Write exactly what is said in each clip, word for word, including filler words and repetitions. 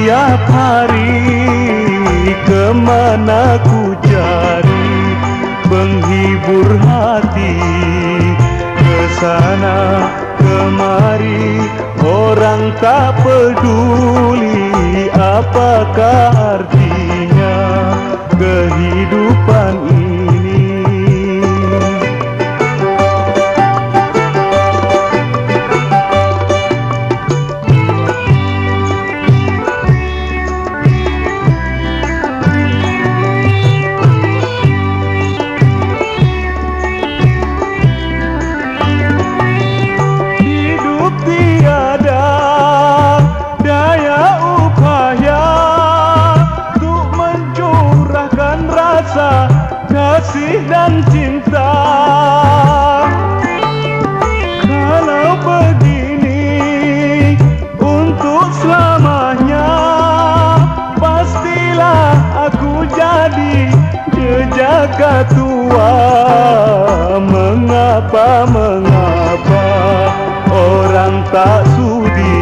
Tiap hari kemana ku cari penghibur hati, kesana kemari orang tak peduli apakah artinya kehidupan ini. Kasih dan cinta, kalau begini untuk selamanya, pastilah aku jadi jejaka tua. Mengapa, mengapa orang tak sudi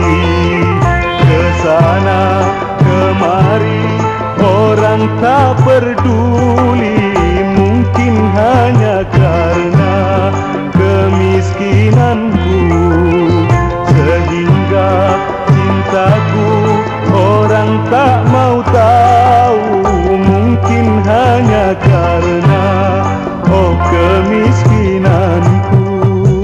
kesana kemari, orang tak peduli. Mungkin hanya karena kemiskinanku, sehingga cintaku orang tak mau tahu. Mungkin hanya karena oh kemiskinanku.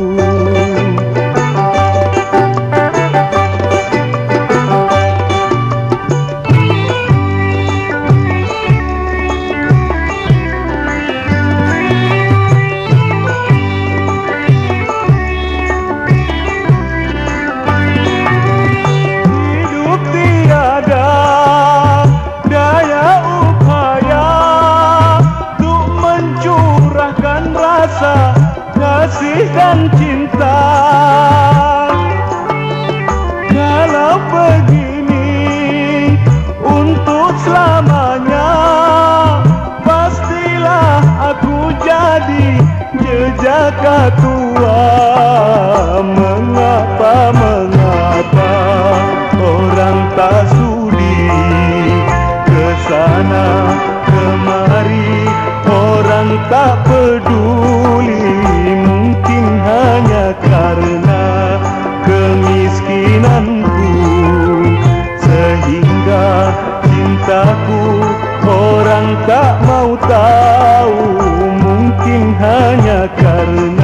Kasih dan cinta, kalau begini untuk selamanya, pastilah aku jadi jejaka tua. Mengapa, mengapa orang tak sudi kesana kemari, orang tak peduli. Mungkin hanya karena kemiskinanku, sehingga cintaku orang tak mau tahu. Mungkin hanya karena